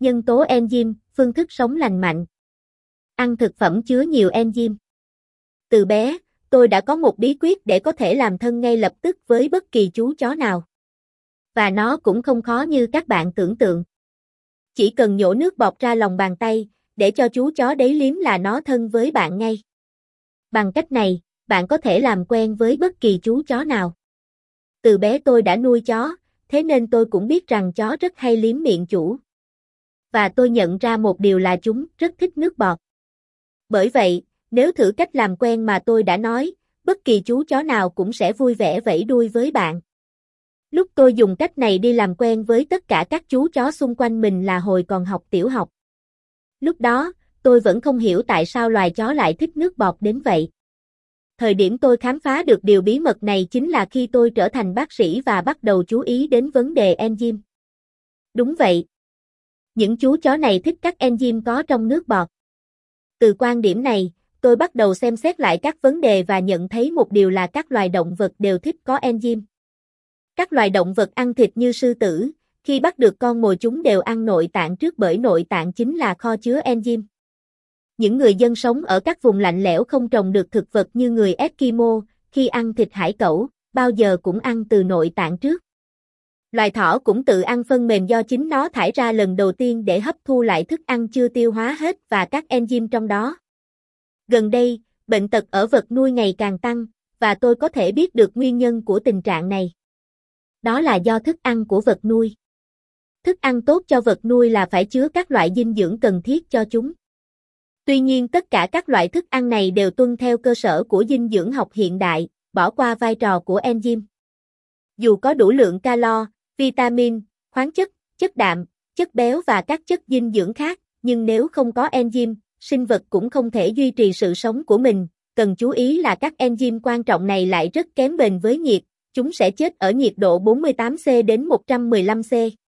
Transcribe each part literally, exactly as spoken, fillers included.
Nhân tố enzyme, phương thức sống lành mạnh. Ăn thực phẩm chứa nhiều enzyme. Từ bé, tôi đã có một bí quyết để có thể làm thân ngay lập tức với bất kỳ chú chó nào. Và nó cũng không khó như các bạn tưởng tượng. Chỉ cần nhổ nước bọt ra lòng bàn tay, để cho chú chó đấy liếm là nó thân với bạn ngay. Bằng cách này, bạn có thể làm quen với bất kỳ chú chó nào. Từ bé tôi đã nuôi chó, thế nên tôi cũng biết rằng chó rất hay liếm miệng chủ. Và tôi nhận ra một điều là chúng rất thích nước bọt. Bởi vậy, nếu thử cách làm quen mà tôi đã nói, bất kỳ chú chó nào cũng sẽ vui vẻ vẫy đuôi với bạn. Lúc tôi dùng cách này đi làm quen với tất cả các chú chó xung quanh mình là hồi còn học tiểu học. Lúc đó, tôi vẫn không hiểu tại sao loài chó lại thích nước bọt đến vậy. Thời điểm tôi khám phá được điều bí mật này chính là khi tôi trở thành bác sĩ và bắt đầu chú ý đến vấn đề enzyme. Đúng vậy. Những chú chó này thích các enzyme có trong nước bọt. Từ quan điểm này, tôi bắt đầu xem xét lại các vấn đề và nhận thấy một điều là các loài động vật đều thích có enzyme. Các loài động vật ăn thịt như sư tử, khi bắt được con mồi chúng đều ăn nội tạng trước bởi nội tạng chính là kho chứa enzyme. Những người dân sống ở các vùng lạnh lẽo không trồng được thực vật như người Eskimo, khi ăn thịt hải cẩu, bao giờ cũng ăn từ nội tạng trước. Loài thỏ cũng tự ăn phân mềm do chính nó thải ra lần đầu tiên để hấp thu lại thức ăn chưa tiêu hóa hết và các enzyme trong đó. Gần đây, bệnh tật ở vật nuôi ngày càng tăng, và tôi có thể biết được nguyên nhân của tình trạng này. Đó là do thức ăn của vật nuôi. Thức ăn tốt cho vật nuôi là phải chứa các loại dinh dưỡng cần thiết cho chúng. Tuy nhiên tất cả các loại thức ăn này đều tuân theo cơ sở của dinh dưỡng học hiện đại, bỏ qua vai trò của enzyme. Dù có đủ lượng calo, vitamin, khoáng chất, chất đạm, chất béo và các chất dinh dưỡng khác, nhưng nếu không có enzyme, sinh vật cũng không thể duy trì sự sống của mình. Cần chú ý là các enzyme quan trọng này lại rất kém bền với nhiệt, chúng sẽ chết ở nhiệt độ bốn mươi tám C đến một trăm mười lăm C.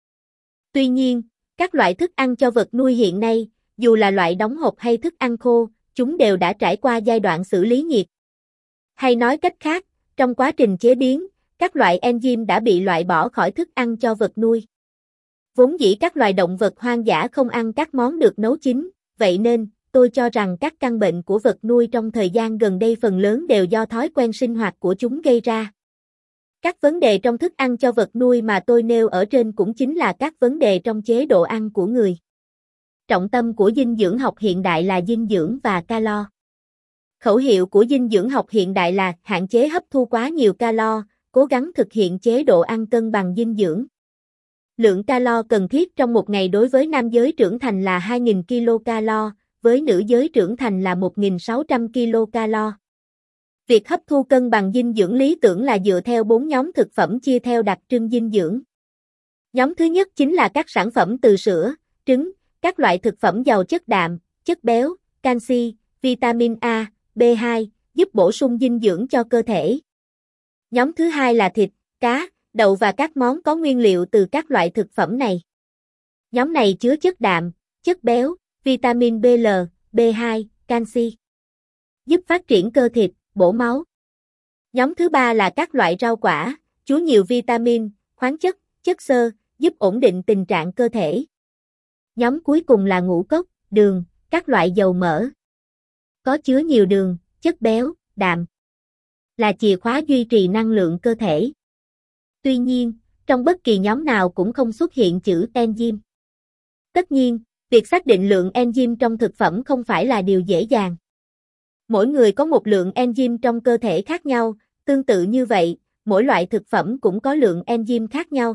Tuy nhiên, các loại thức ăn cho vật nuôi hiện nay, dù là loại đóng hộp hay thức ăn khô, chúng đều đã trải qua giai đoạn xử lý nhiệt. Hay nói cách khác, trong quá trình chế biến, các loại enzyme đã bị loại bỏ khỏi thức ăn cho vật nuôi. Vốn dĩ các loài động vật hoang dã không ăn các món được nấu chín, vậy nên, tôi cho rằng các căn bệnh của vật nuôi trong thời gian gần đây phần lớn đều do thói quen sinh hoạt của chúng gây ra. Các vấn đề trong thức ăn cho vật nuôi mà tôi nêu ở trên cũng chính là các vấn đề trong chế độ ăn của người. Trọng tâm của dinh dưỡng học hiện đại là dinh dưỡng và calo. Khẩu hiệu của dinh dưỡng học hiện đại là hạn chế hấp thu quá nhiều calo, cố gắng thực hiện chế độ ăn cân bằng dinh dưỡng. Lượng calo cần thiết trong một ngày đối với nam giới trưởng thành là hai nghìn ki lô calo, với nữ giới trưởng thành là một nghìn sáu trăm ki lô calo. Việc hấp thu cân bằng dinh dưỡng lý tưởng là dựa theo bốn nhóm thực phẩm chia theo đặc trưng dinh dưỡng. Nhóm thứ nhất chính là các sản phẩm từ sữa, trứng, các loại thực phẩm giàu chất đạm, chất béo, canxi, vitamin A, B hai, giúp bổ sung dinh dưỡng cho cơ thể. Nhóm thứ hai là thịt, cá, đậu và các món có nguyên liệu từ các loại thực phẩm này. Nhóm này chứa chất đạm, chất béo, vitamin B L, B hai, canxi, giúp phát triển cơ thịt, bổ máu. Nhóm thứ ba là các loại rau quả, chứa nhiều vitamin, khoáng chất, chất xơ, giúp ổn định tình trạng cơ thể. Nhóm cuối cùng là ngũ cốc, đường, các loại dầu mỡ. Có chứa nhiều đường, chất béo, đạm. Là chìa khóa duy trì năng lượng cơ thể. Tuy nhiên, trong bất kỳ nhóm nào cũng không xuất hiện chữ enzyme. Tất nhiên, việc xác định lượng enzyme trong thực phẩm không phải là điều dễ dàng. Mỗi người có một lượng enzyme trong cơ thể khác nhau, tương tự như vậy, mỗi loại thực phẩm cũng có lượng enzyme khác nhau.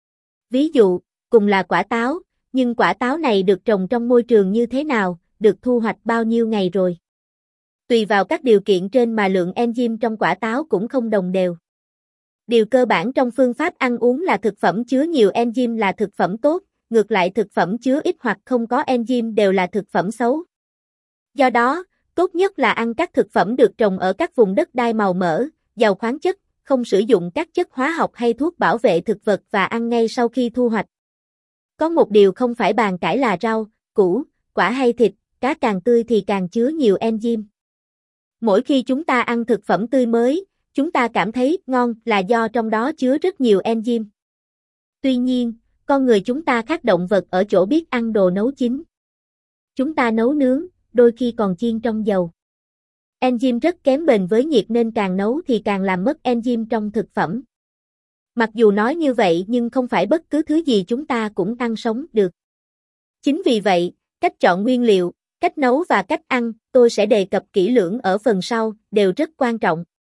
Ví dụ, cùng là quả táo, nhưng quả táo này được trồng trong môi trường như thế nào, được thu hoạch bao nhiêu ngày rồi. Tùy vào các điều kiện trên mà lượng enzyme trong quả táo cũng không đồng đều. Điều cơ bản trong phương pháp ăn uống là thực phẩm chứa nhiều enzyme là thực phẩm tốt, ngược lại thực phẩm chứa ít hoặc không có enzyme đều là thực phẩm xấu. Do đó, tốt nhất là ăn các thực phẩm được trồng ở các vùng đất đai màu mỡ, giàu khoáng chất, không sử dụng các chất hóa học hay thuốc bảo vệ thực vật và ăn ngay sau khi thu hoạch. Có một điều không phải bàn cãi là rau, củ, quả hay thịt, cá càng tươi thì càng chứa nhiều enzyme. Mỗi khi chúng ta ăn thực phẩm tươi mới, chúng ta cảm thấy ngon là do trong đó chứa rất nhiều enzyme. Tuy nhiên, Con người chúng ta khác động vật ở chỗ biết ăn đồ nấu chín. Chúng ta nấu nướng, đôi khi còn chiên trong dầu. Enzyme rất kém bền với nhiệt nên càng nấu thì càng làm mất enzyme trong thực phẩm. Mặc dù nói như vậy nhưng không phải bất cứ thứ gì chúng ta cũng ăn sống được. Chính vì vậy, cách chọn nguyên liệu, cách nấu và cách ăn, tôi sẽ đề cập kỹ lưỡng ở phần sau, đều rất quan trọng.